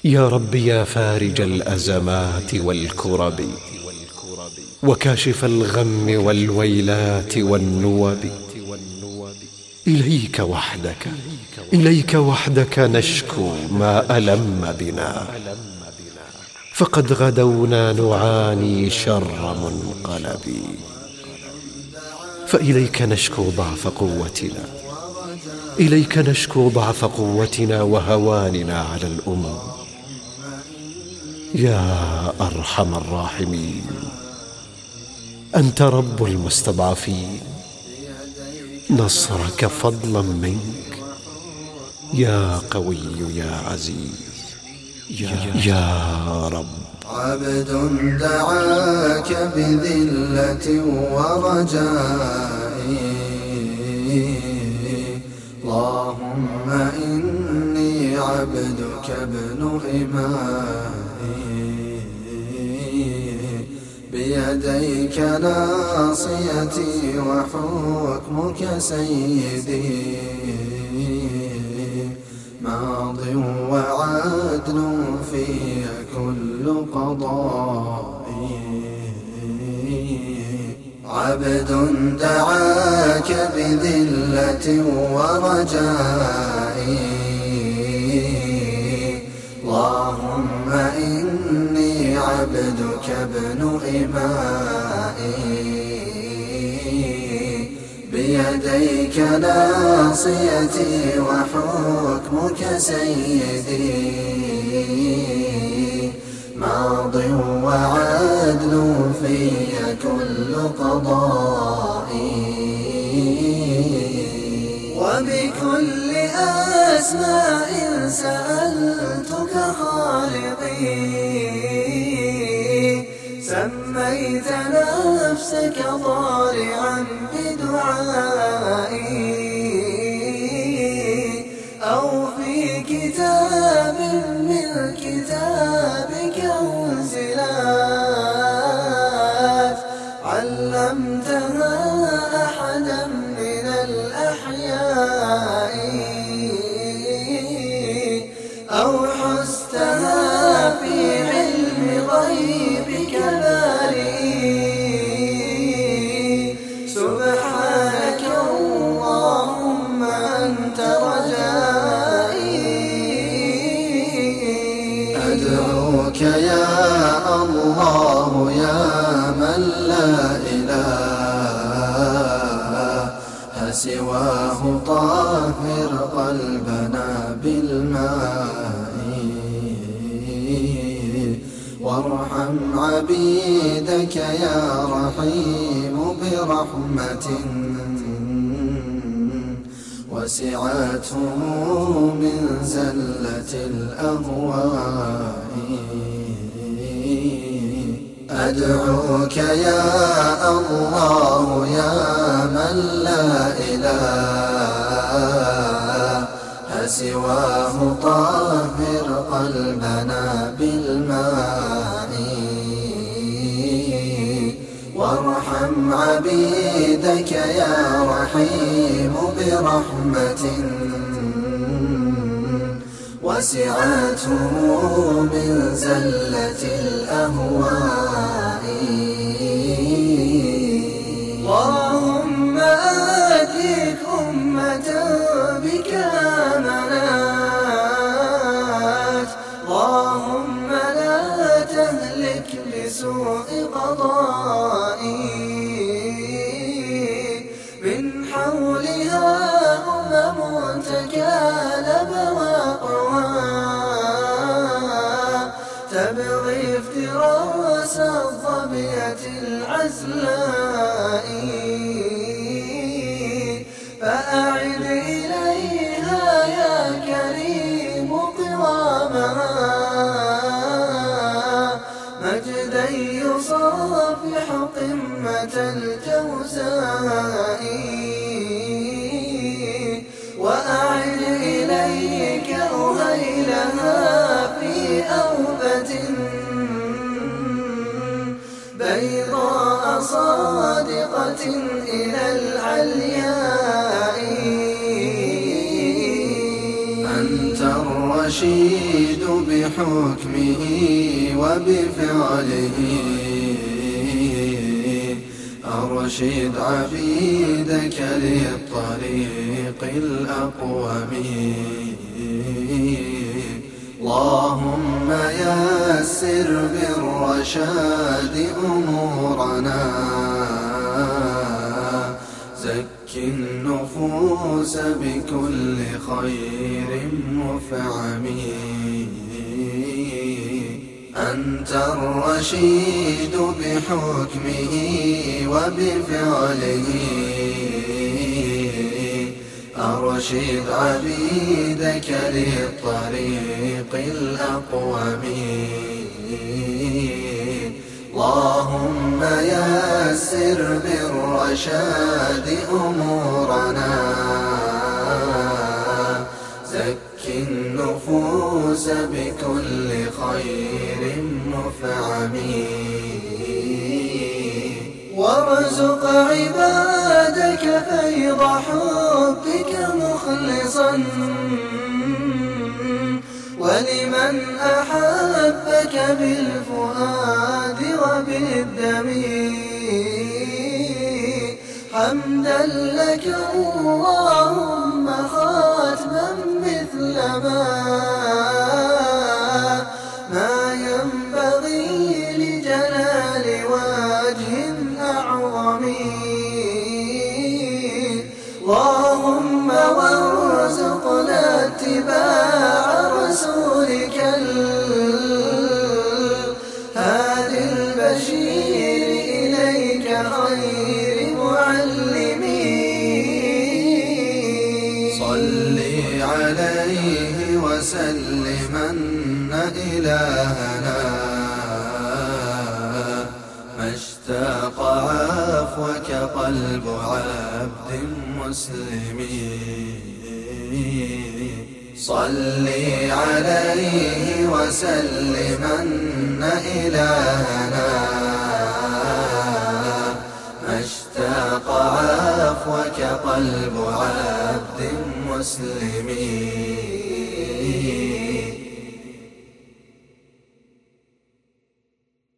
يا رب يا فارج الأزمات والكرب وكاشف الغم والويلات والنوب، إليك وحدك نشكو ما ألم بنا، فقد غدونا نعاني شر منقلب. فإليك نشكو ضعف قوتنا وهواننا على الأمم. يا أرحم الراحمين، أنت رب المستضعفين، نصرك فضلا منك يا قوي يا عزيز يا رب. عبد دعاك بذلة ورجاء، اللهم إني عبدك ابن إمائي، بيديك ناصيتي وحكمك سيدي، ماض وعدل في كل قضائي. عبد دعاك بذلة ورجائي، اللهم إني عبدك ابن إمائي، بيديك ناصيتي وحكمك سيدي، ماض وعدل في كل قضائي. وبكل أسماء سألتك خالقي، سميت نفسك ضارعا بدعائي، أو في كتاب من كتابك أنزلت، علمتها أحدا من الأحياء، أو حزتها في علم غيبك بارئي. سبحانك اللهم أنت رجائي، أدعوك يا الله يا من لا إله سواه، طهر قلبنا بالماء، وارحم عبيدك يا رحيم برحمة وسعته من زلة الأهواء. أدعوك يا الله يا من لا إله سواه، طهر قلبنا بالماء، وارحم عبيدك يا رحيم برحمة وسعته من زلة الأهواء. اللهم آتيك أمة بك آمنت، اللهم لا تهلك بسوء قضائي، من حولها أمم تكالب تبغي افتراس الظبية العزلاء، فأعد إليها يا كريم قوامها، مجدا يصافح قمة الجوزاء، وأعد إليك أهيلها في أوبة بيضاء صادقة إلى العلياء. أنت الرشيد بحكمه وبفعله، أرشد عبيدك للطريق الأقوم. اللهم يسر بالرشاد أمورنا، زك النفوس بكل خير مفعم. أنت الرشيد بحكمه وبفعله، أرشد عبيدك للطريق الأقوم. اللهم يسر بالرشاد أمورنا، زك النفوس بكل خير مفعم. وارزق عبادك فيض حبك مخلصا، ولمن أحبك بالفؤاد وبالدم. حمدا لك اللهم خاتما مثل ما ينبغي لجلال وجه أعظم. اللهم وارزقنا اتباع رسولك الهادي البشير إليك خير معلمين. صل عليه وسلمن إلهنا، ما اشتاق عفوك قلب عبد مسلم. صل عليه وسلمن إلهنا، ما اشتاق عفوك قلب عبد مسلم.